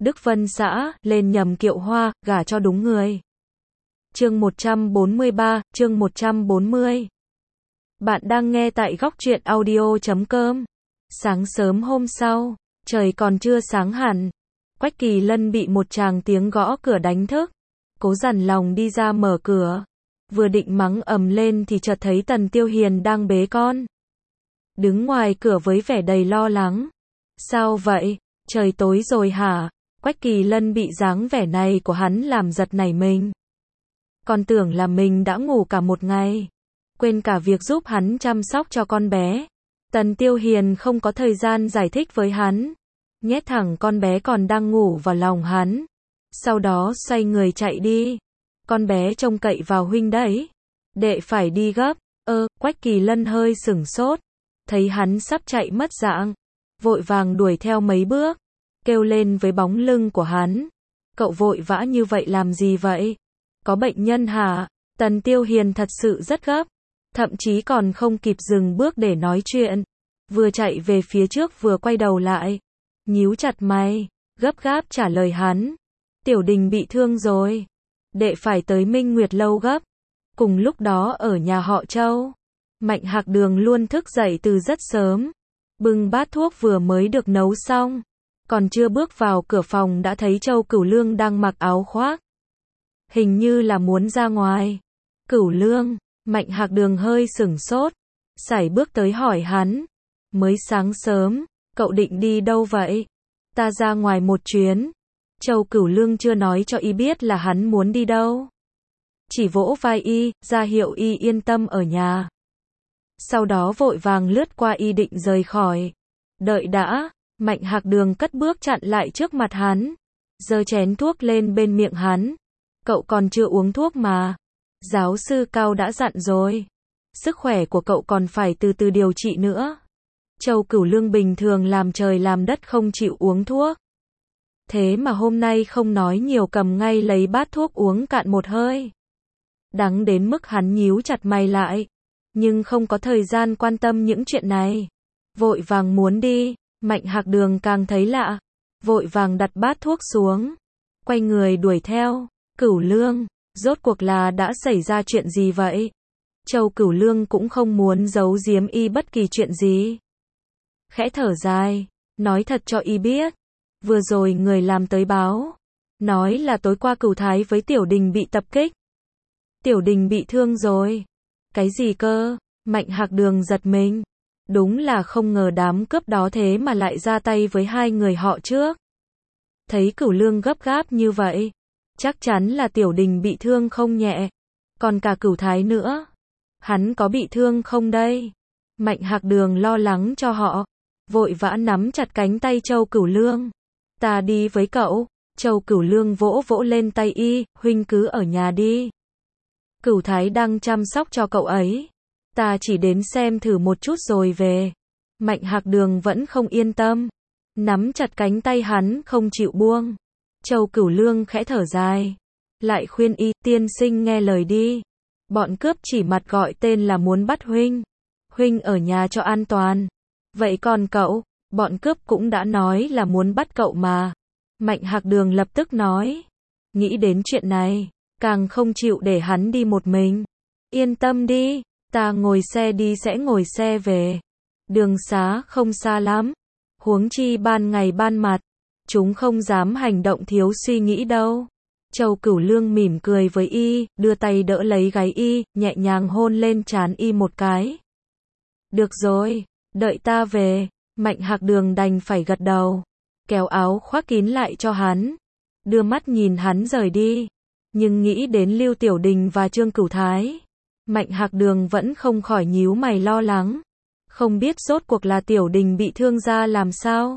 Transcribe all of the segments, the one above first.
Đức Vân xã, lên nhầm kiệu hoa, gả cho đúng người. Chương 143, chương 140. Bạn đang nghe tại góc truyện audio.com. Sáng sớm hôm sau, trời còn chưa sáng hẳn. Quách Kỳ Lân bị một tràng tiếng gõ cửa đánh thức. Cố dằn lòng đi ra mở cửa. Vừa định mắng ầm lên thì chợt thấy Tần Tiêu Hiền đang bế con. Đứng ngoài cửa với vẻ đầy lo lắng. Sao vậy? Trời tối rồi hả? Quách Kỳ Lân bị dáng vẻ này của hắn làm giật nảy mình. Còn tưởng là mình đã ngủ cả một ngày. Quên cả việc giúp hắn chăm sóc cho con bé. Tần Tiêu Hiền không có thời gian giải thích với hắn. Nhét thẳng con bé còn đang ngủ vào lòng hắn. Sau đó xoay người chạy đi. Con bé trông cậy vào huynh đấy. Đệ phải đi gấp. Quách Kỳ Lân hơi sửng sốt. Thấy hắn sắp chạy mất dạng. Vội vàng đuổi theo mấy bước. Kêu lên với bóng lưng của hắn. Cậu vội vã như vậy làm gì vậy? Có bệnh nhân hả? Tần Tiêu Hiền thật sự rất gấp. Thậm chí còn không kịp dừng bước để nói chuyện. Vừa chạy về phía trước vừa quay đầu lại. Nhíu chặt mày. Gấp gáp trả lời hắn. Tiểu Đình bị thương rồi. Đệ phải tới Minh Nguyệt Lâu gấp. Cùng lúc đó ở nhà họ Châu. Mạnh Hạc Đường luôn thức dậy từ rất sớm. Bưng bát thuốc vừa mới được nấu xong. Còn chưa bước vào cửa phòng đã thấy Châu Cửu Lương đang mặc áo khoác. Hình như là muốn ra ngoài. Cửu Lương, Mạnh Hạc Đường hơi sửng sốt. Sải bước tới hỏi hắn. Mới sáng sớm, cậu định đi đâu vậy? Ta ra ngoài một chuyến. Châu Cửu Lương chưa nói cho y biết là hắn muốn đi đâu. Chỉ vỗ vai y, ra hiệu y yên tâm ở nhà. Sau đó vội vàng lướt qua y định rời khỏi. Đợi đã. Mạnh Hạc Đường cất bước chặn lại trước mặt hắn. Giơ chén thuốc lên bên miệng hắn. Cậu còn chưa uống thuốc mà. Giáo sư Cao đã dặn rồi. Sức khỏe của cậu còn phải từ từ điều trị nữa. Châu Cửu Lương bình thường làm trời làm đất không chịu uống thuốc. Thế mà hôm nay không nói nhiều cầm ngay lấy bát thuốc uống cạn một hơi. Đắng đến mức hắn nhíu chặt mày lại. Nhưng không có thời gian quan tâm những chuyện này. Vội vàng muốn đi. Mạnh Hạc Đường càng thấy lạ. Vội vàng đặt bát thuốc xuống. Quay người đuổi theo. Cửu Lương, rốt cuộc là đã xảy ra chuyện gì vậy? Châu Cửu Lương cũng không muốn giấu giếm y bất kỳ chuyện gì. Khẽ thở dài. Nói thật cho y biết. Vừa rồi người làm tới báo. Nói là tối qua Cửu Thái với Tiểu Đình bị tập kích. Tiểu Đình bị thương rồi. Cái gì cơ? Mạnh Hạc Đường giật mình. Đúng là không ngờ đám cướp đó thế mà lại ra tay với hai người họ trước. Thấy Cửu Lương gấp gáp như vậy. Chắc chắn là Tiểu Đình bị thương không nhẹ. Còn cả Cửu Thái nữa. Hắn có bị thương không đây? Mạnh Hạc Đường lo lắng cho họ. Vội vã nắm chặt cánh tay Châu Cửu Lương. Ta đi với cậu. Châu Cửu Lương vỗ vỗ lên tay y. Huynh cứ ở nhà đi. Cửu Thái đang chăm sóc cho cậu ấy. Ta chỉ đến xem thử một chút rồi về. Mạnh Hạc Đường vẫn không yên tâm. Nắm chặt cánh tay hắn không chịu buông. Châu Cửu Lương khẽ thở dài. Lại khuyên y, tiên sinh nghe lời đi. Bọn cướp chỉ mặt gọi tên là muốn bắt huynh. Huynh ở nhà cho an toàn. Vậy còn cậu, bọn cướp cũng đã nói là muốn bắt cậu mà. Mạnh Hạc Đường lập tức nói. Nghĩ đến chuyện này, càng không chịu để hắn đi một mình. Yên tâm đi, ta ngồi xe đi sẽ ngồi xe về. Đường xá không xa lắm. Huống chi ban ngày ban mặt. Chúng không dám hành động thiếu suy nghĩ đâu. Châu Cửu Lương mỉm cười với y, đưa tay đỡ lấy gáy y, nhẹ nhàng hôn lên trán y một cái. Được rồi, đợi ta về. Mạnh Hạc Đường đành phải gật đầu. Kéo áo khoác kín lại cho hắn. Đưa mắt nhìn hắn rời đi. Nhưng nghĩ đến Lưu Tiểu Đình và Trương Cửu Thái. Mạnh Hạc Đường vẫn không khỏi nhíu mày lo lắng. Không biết rốt cuộc là Tiểu Đình bị thương ra làm sao?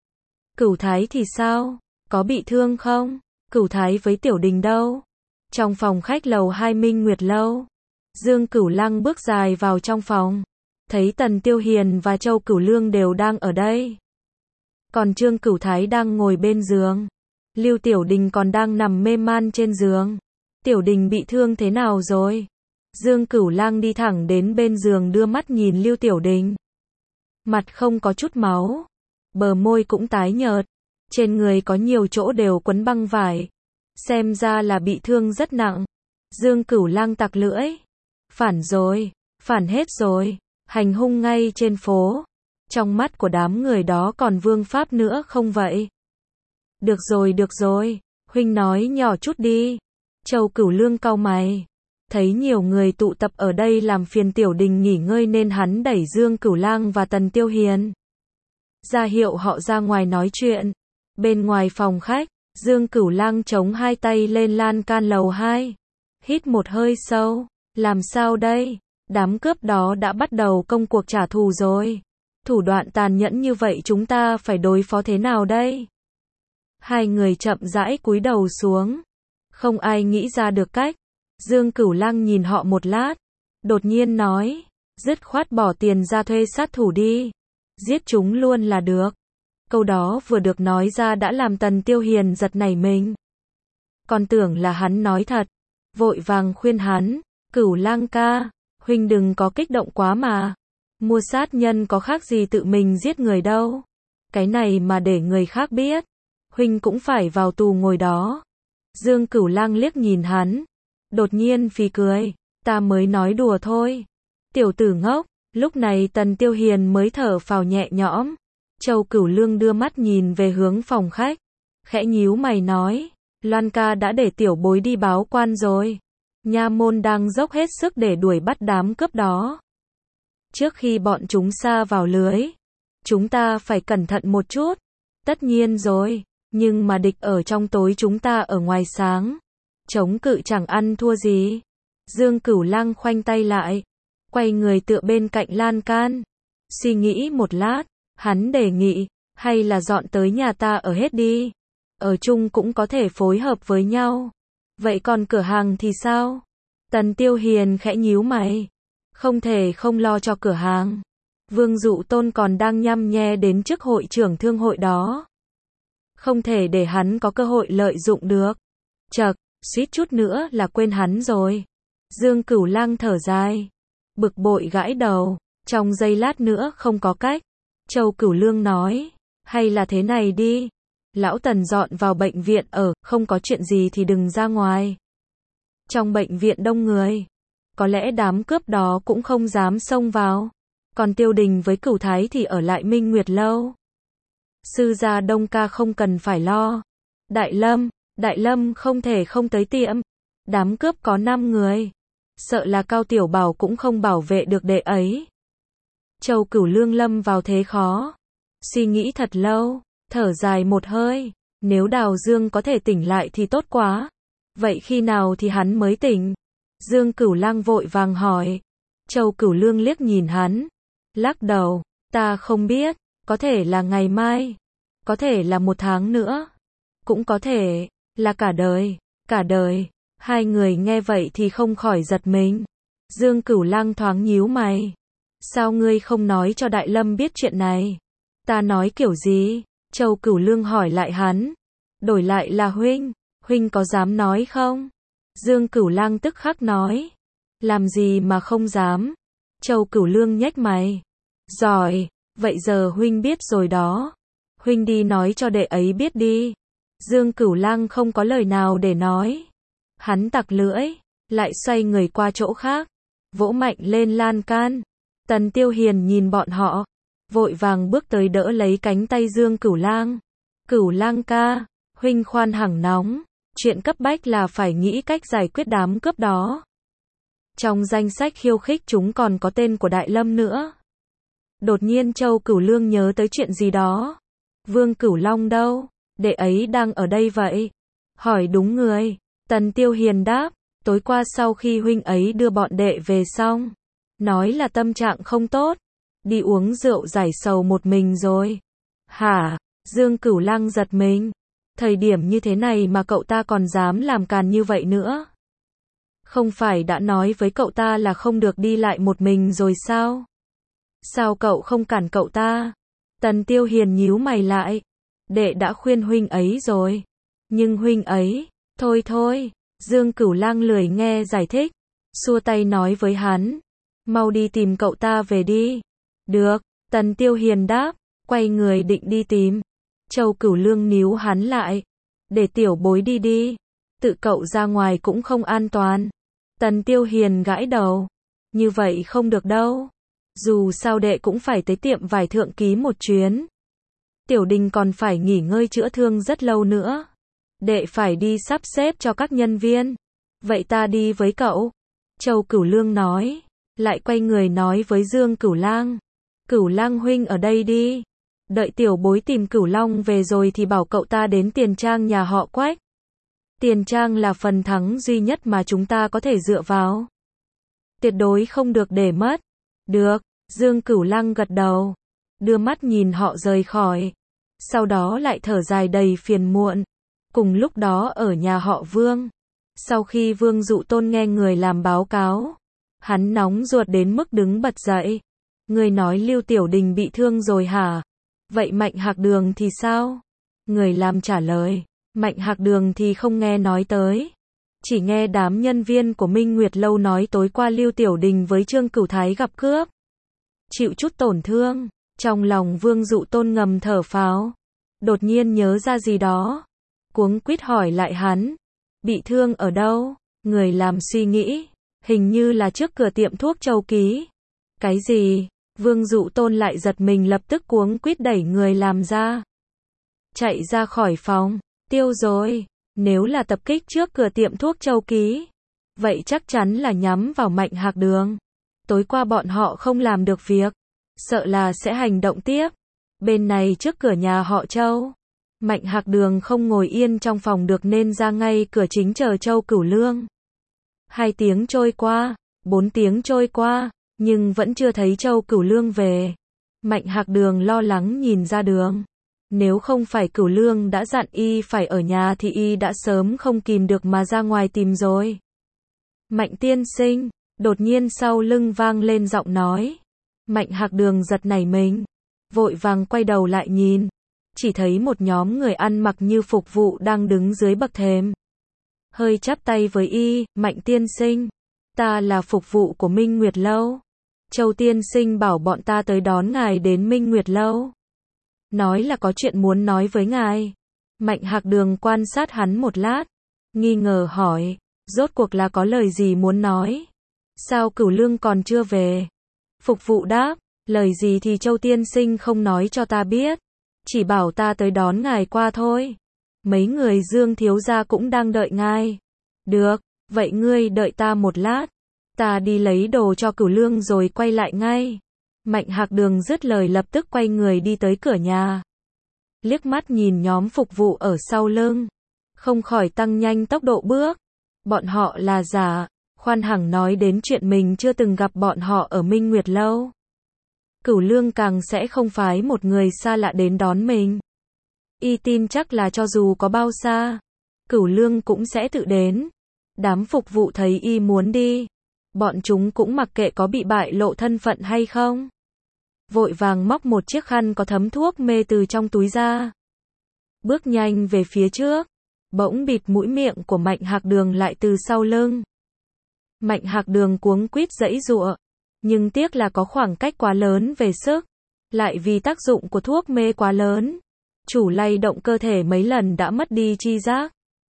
Cửu Thái thì sao? Có bị thương không? Cửu Thái với Tiểu Đình đâu? Trong phòng khách lầu 2 Minh Nguyệt Lâu. Dương Cửu Lăng bước dài vào trong phòng. Thấy Tần Tiêu Hiền và Châu Cửu Lương đều đang ở đây. Còn Trương Cửu Thái đang ngồi bên giường. Lưu Tiểu Đình còn đang nằm mê man trên giường. Tiểu Đình bị thương thế nào rồi? Dương Cửu Lăng đi thẳng đến bên giường đưa mắt nhìn Lưu Tiểu Đình. Mặt không có chút máu. Bờ môi cũng tái nhợt. Trên người có nhiều chỗ đều quấn băng vải. Xem ra là bị thương rất nặng. Dương Cửu Lang tặc lưỡi. Phản rồi, phản hết rồi, hành hung ngay trên phố. Trong mắt của đám người đó còn vương pháp nữa không vậy? Được rồi, huynh nói nhỏ chút đi. Châu Cửu Lương cau mày. Thấy nhiều người tụ tập ở đây làm phiền tiểu đình nghỉ ngơi nên hắn đẩy Dương Cửu Lang và Tần Tiêu Hiền ra hiệu họ ra ngoài nói chuyện. Bên ngoài phòng khách, Dương Cửu Lang chống hai tay lên lan can lầu 2. Hít một hơi sâu. Làm sao đây? Đám cướp đó đã bắt đầu công cuộc trả thù rồi. Thủ đoạn tàn nhẫn như vậy chúng ta phải đối phó thế nào đây? Hai người chậm rãi cúi đầu xuống. Không ai nghĩ ra được cách. Dương Cửu Lang nhìn họ một lát. Đột nhiên nói. Dứt khoát bỏ tiền ra thuê sát thủ đi. Giết chúng luôn là được. Câu đó vừa được nói ra đã làm Tần Tiêu Hiền giật nảy mình. Còn tưởng là hắn nói thật. Vội vàng khuyên hắn. Cửu Lang ca, huynh đừng có kích động quá mà. Mua sát nhân có khác gì tự mình giết người đâu. Cái này mà để người khác biết, huynh cũng phải vào tù ngồi đó. Dương Cửu Lang liếc nhìn hắn. Đột nhiên phì cười. Ta mới nói đùa thôi. Tiểu tử ngốc. Lúc này Tần Tiêu Hiền mới thở phào nhẹ nhõm. Châu Cửu Lương đưa mắt nhìn về hướng phòng khách. Khẽ nhíu mày nói. Loan ca đã để tiểu bối đi báo quan rồi. Nha môn đang dốc hết sức để đuổi bắt đám cướp đó. Trước khi bọn chúng sa vào lưới, chúng ta phải cẩn thận một chút. Tất nhiên rồi, nhưng mà địch ở trong tối chúng ta ở ngoài sáng. Chống cự chẳng ăn thua gì. Dương Cửu Lang khoanh tay lại, quay người tựa bên cạnh lan can. Suy nghĩ một lát, hắn đề nghị, hay là dọn tới nhà ta ở hết đi. Ở chung cũng có thể phối hợp với nhau. Vậy còn cửa hàng thì sao? Tần Tiêu Hiền khẽ nhíu mày. Không thể không lo cho cửa hàng. Vương Dụ Tôn còn đang nhăm nhe đến chức hội trưởng thương hội đó. Không thể để hắn có cơ hội lợi dụng được. Chậc, suýt chút nữa là quên hắn rồi. Dương Cửu Lang thở dài. Bực bội gãi đầu. Trong giây lát nữa không có cách. Châu Cửu Lương nói. Hay là thế này đi. Lão Tần dọn vào bệnh viện ở, không có chuyện gì thì đừng ra ngoài. Trong bệnh viện đông người, có lẽ đám cướp đó cũng không dám xông vào. Còn Tiêu Đình với Cửu Thái thì ở lại Minh Nguyệt Lâu. Sư gia Đông ca không cần phải lo. Đại Lâm không thể không tới tiệm. Đám cướp có 5 người. Sợ là Cao Tiểu Bảo cũng không bảo vệ được đệ ấy. Châu Cửu Lương lâm vào thế khó. Suy nghĩ thật lâu, thở dài một hơi. Nếu Đào Dương có thể tỉnh lại thì tốt quá. Vậy khi nào thì hắn mới tỉnh? Dương Cửu Lang vội vàng hỏi. Châu Cửu Lương liếc nhìn hắn. Lắc đầu. Ta không biết. Có thể là ngày mai. Có thể là 1 tháng nữa. Cũng có thể là cả đời. Cả đời. Hai người nghe vậy thì không khỏi giật mình. Dương Cửu Lang thoáng nhíu mày. Sao ngươi không nói cho Đại Lâm biết chuyện này? Ta nói kiểu gì? Châu Cửu Lương hỏi lại hắn. Đổi lại là huynh có dám nói không? Dương Cửu Lang tức khắc nói. Làm gì mà không dám? Châu Cửu Lương nhếch mày. Giỏi, vậy giờ huynh biết rồi đó. Huynh đi nói cho đệ ấy biết đi. Dương Cửu Lang không có lời nào để nói. Hắn tặc lưỡi, lại xoay người qua chỗ khác, vỗ mạnh lên lan can. Tần Tiêu Hiền nhìn bọn họ, vội vàng bước tới đỡ lấy cánh tay Dương Cửu Lang. Cửu Lang ca, huynh khoan hẳn nóng, chuyện cấp bách là phải nghĩ cách giải quyết đám cướp đó. Trong danh sách khiêu khích chúng còn có tên của Đại Lâm nữa. Đột nhiên Châu Cửu Lương nhớ tới chuyện gì đó. Vương Cửu Long đâu? Đệ ấy đang ở đây vậy? Hỏi đúng người. Tần Tiêu Hiền đáp. Tối qua sau khi huynh ấy đưa bọn đệ về xong, nói là tâm trạng không tốt, đi uống rượu giải sầu một mình rồi. Hả? Dương Cửu Lang giật mình. Thời điểm như thế này mà cậu ta còn dám làm càn như vậy nữa. Không phải đã nói với cậu ta là không được đi lại một mình rồi sao? Sao cậu không cản cậu ta? Tần Tiêu Hiền nhíu mày lại. Đệ đã khuyên huynh ấy rồi. Nhưng huynh ấy, thôi. Dương Cửu Lang lười nghe giải thích. Xua tay nói với hắn. Mau đi tìm cậu ta về đi. Được, Tần Tiêu Hiền đáp. Quay người định đi tìm. Châu Cửu Lương níu hắn lại. Để tiểu bối đi đi. Tự cậu ra ngoài cũng không an toàn. Tần Tiêu Hiền gãi đầu. Như vậy không được đâu. Dù sao đệ cũng phải tới tiệm vải thượng ký một chuyến. Tiểu Đình còn phải nghỉ ngơi chữa thương rất lâu nữa. Đệ phải đi sắp xếp cho các nhân viên. Vậy ta đi với cậu. Châu Cửu Lương nói. Lại quay người nói với Dương Cửu Lang. Cửu Lang huynh ở đây đi. Đợi tiểu bối tìm Cửu Long về rồi thì bảo cậu ta đến Tiền Trang nhà họ Quách. Tiền Trang là phần thắng duy nhất mà chúng ta có thể dựa vào. Tuyệt đối không được để mất. Được, Dương Cửu Lang gật đầu. Đưa mắt nhìn họ rời khỏi. Sau đó lại thở dài đầy phiền muộn. Cùng lúc đó ở nhà họ Vương. Sau khi Vương Dụ Tôn nghe người làm báo cáo. Hắn nóng ruột đến mức đứng bật dậy. Người nói Lưu Tiểu Đình bị thương rồi hả? Vậy Mạnh Hạc Đường thì sao? Người làm trả lời. Mạnh Hạc Đường thì không nghe nói tới. Chỉ nghe đám nhân viên của Minh Nguyệt Lâu nói tối qua Lưu Tiểu Đình với Trương Cửu Thái gặp cướp. Chịu chút tổn thương. Trong lòng Vương Dụ Tôn ngầm thở phào. Đột nhiên nhớ ra gì đó. Cuống quýt hỏi lại hắn. Bị thương ở đâu? Người làm suy nghĩ. Hình như là trước cửa tiệm thuốc Châu Ký. Cái gì? Vương Dụ Tôn lại giật mình lập tức cuống quýt đẩy người làm ra. Chạy ra khỏi phòng. Tiêu rồi. Nếu là tập kích trước cửa tiệm thuốc Châu Ký. Vậy chắc chắn là nhắm vào Mạnh Hạc Đường. Tối qua bọn họ không làm được việc. Sợ là sẽ hành động tiếp. Bên này trước cửa nhà họ Châu. Mạnh Hạc Đường không ngồi yên trong phòng được nên ra ngay cửa chính chờ Châu Cửu Lương. 2 tiếng trôi qua, 4 tiếng trôi qua, nhưng vẫn chưa thấy Châu Cửu Lương về. Mạnh Hạc Đường lo lắng nhìn ra đường. Nếu không phải Cửu Lương đã dặn y phải ở nhà thì y đã sớm không kìm được mà ra ngoài tìm rồi. Mạnh tiên sinh, đột nhiên sau lưng vang lên giọng nói. Mạnh Hạc Đường giật nảy mình, vội vàng quay đầu lại nhìn. Chỉ thấy một nhóm người ăn mặc như phục vụ đang đứng dưới bậc thềm. Hơi chắp tay với y, Mạnh tiên sinh. Ta là phục vụ của Minh Nguyệt Lâu. Châu tiên sinh bảo bọn ta tới đón ngài đến Minh Nguyệt Lâu. Nói là có chuyện muốn nói với ngài. Mạnh Hạc Đường quan sát hắn một lát. Nghi ngờ hỏi, rốt cuộc là có lời gì muốn nói? Sao Cửu Lương còn chưa về? Phục vụ đáp, lời gì thì Châu tiên sinh không nói cho ta biết. Chỉ bảo ta tới đón ngài qua thôi. Mấy người Dương thiếu gia cũng đang đợi ngài. Được, vậy ngươi đợi ta một lát. Ta đi lấy đồ cho Cửu Lương rồi quay lại ngay. Mạnh Hạc Đường dứt lời lập tức quay người đi tới cửa nhà. Liếc mắt nhìn nhóm phục vụ ở sau lưng. Không khỏi tăng nhanh tốc độ bước. Bọn họ là giả. Khoan hẳn nói đến chuyện mình chưa từng gặp bọn họ ở Minh Nguyệt Lâu. Cửu Lương càng sẽ không phái một người xa lạ đến đón mình. Y tin chắc là cho dù có bao xa, Cửu Lương cũng sẽ tự đến. Đám phục vụ thấy y muốn đi. Bọn chúng cũng mặc kệ có bị bại lộ thân phận hay không. Vội vàng móc một chiếc khăn có thấm thuốc mê từ trong túi ra. Bước nhanh về phía trước. Bỗng bịt mũi miệng của Mạnh Hạc Đường lại từ sau lưng. Mạnh Hạc Đường cuống quýt giãy giụa. Nhưng tiếc là có khoảng cách quá lớn về sức. Lại vì tác dụng của thuốc mê quá lớn. Chủ lay động cơ thể mấy lần đã mất đi chi giác.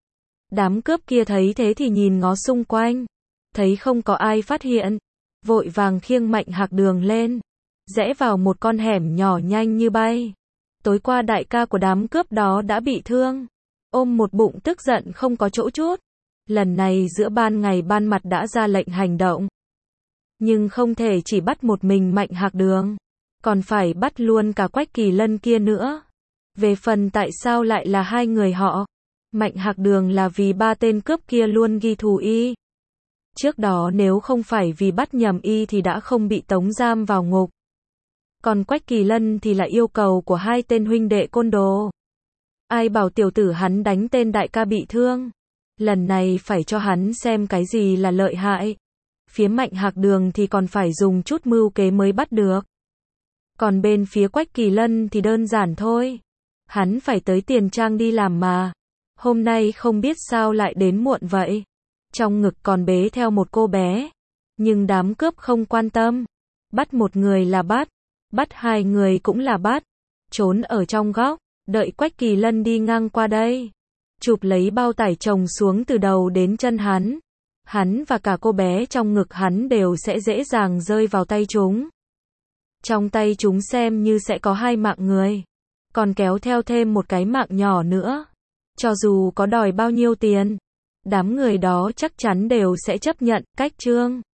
Đám cướp kia thấy thế thì nhìn ngó xung quanh. Thấy không có ai phát hiện. Vội vàng khiêng Mạnh Hạc Đường lên. Rẽ vào một con hẻm nhỏ nhanh như bay. Tối qua đại ca của đám cướp đó đã bị thương. Ôm một bụng tức giận không có chỗ trút. Lần này giữa ban ngày ban mặt đã ra lệnh hành động. Nhưng không thể chỉ bắt một mình Mạnh Hạc Đường. Còn phải bắt luôn cả Quách Kỳ Lân kia nữa. Về phần tại sao lại là 2 người họ. Mạnh Hạc Đường là vì 3 tên cướp kia luôn ghi thù y. Trước đó nếu không phải vì bắt nhầm y thì đã không bị tống giam vào ngục. Còn Quách Kỳ Lân thì là yêu cầu của 2 tên huynh đệ côn đồ. Ai bảo tiểu tử hắn đánh tên đại ca bị thương. Lần này phải cho hắn xem cái gì là lợi hại. Phía Mạnh Hạc Đường thì còn phải dùng chút mưu kế mới bắt được. Còn bên phía Quách Kỳ Lân thì đơn giản thôi. Hắn phải tới Tiền Trang đi làm mà. Hôm nay không biết sao lại đến muộn vậy. Trong ngực còn bế theo một cô bé. Nhưng đám cướp không quan tâm. Bắt một người là bắt. Bắt 2 người cũng là bắt. Trốn ở trong góc. Đợi Quách Kỳ Lân đi ngang qua đây, chụp lấy bao tải chồng xuống từ đầu đến chân hắn. Hắn và cả cô bé trong ngực hắn đều sẽ dễ dàng rơi vào tay chúng. Trong tay chúng xem như sẽ có 2 mạng người, còn kéo theo thêm một cái mạng nhỏ nữa. Cho dù có đòi bao nhiêu tiền, đám người đó chắc chắn đều sẽ chấp nhận. Cách chương